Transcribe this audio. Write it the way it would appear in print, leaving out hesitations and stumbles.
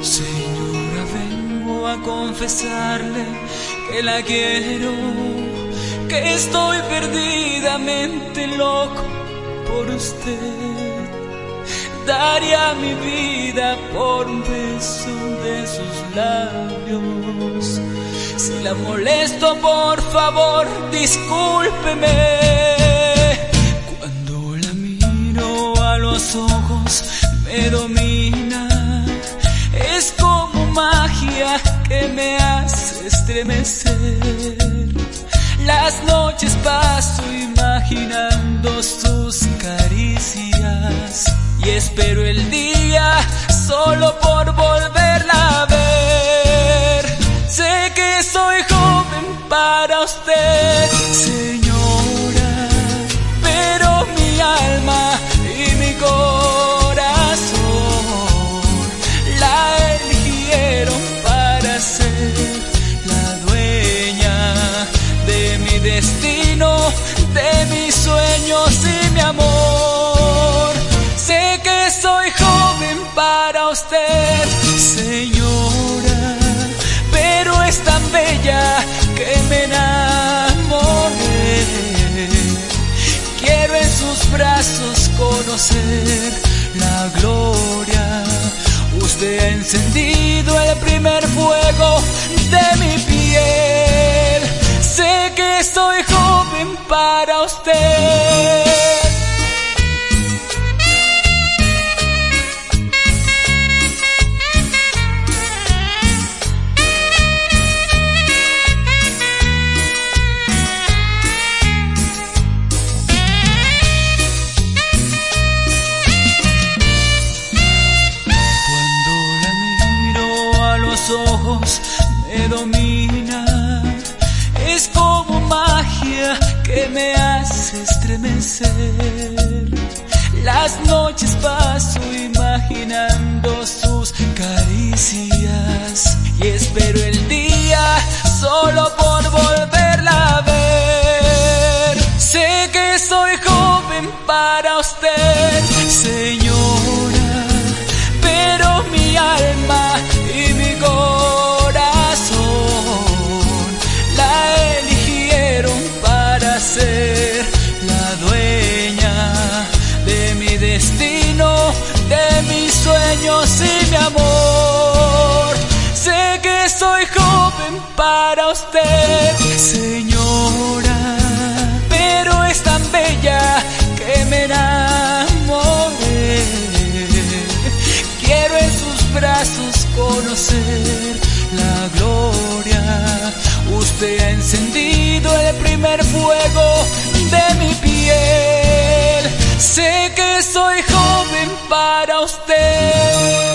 Señora, vengo a confesarle que la quiero, que estoy perdidamente loco por usted. Daría mi vida por un beso de sus labios. Si la molesto, por favor, discúlpeme. Cuando la miro a los ojos, me domina. Es como magia que me hace estremecer. Las noches paso imaginando sus caricias y espero el día solo por volverla a ver. Sé que soy joven para usted, señora, pero mi alma y mi corazón la eligieron para ser la dueña de mi destino, de mis sueños y mi amor. Sé que soy joven para usted, señora, pero es tan bella que me enamoré. Quiero en sus brazos conocer la gloria. Usted ha encendido el primer fuego de mi piel. Sé que soy joven para usted. Ojos me domina, es como magia que me hace estremecer. Las noches paso imaginando sus caricias y espero el día solo por volverla a ver. Sé que soy joven para usted, señora, pero mi alma y mi corazón la eligieron para ser la dueña de mi destino, de mis sueños y mi amor. Sé que soy joven para usted, señora, pero es tan bella que me enamoré. Quiero en sus brazos conocer la gloria. Usted ha encendido el primer fuego de mi piel. Sé que soy joven para usted.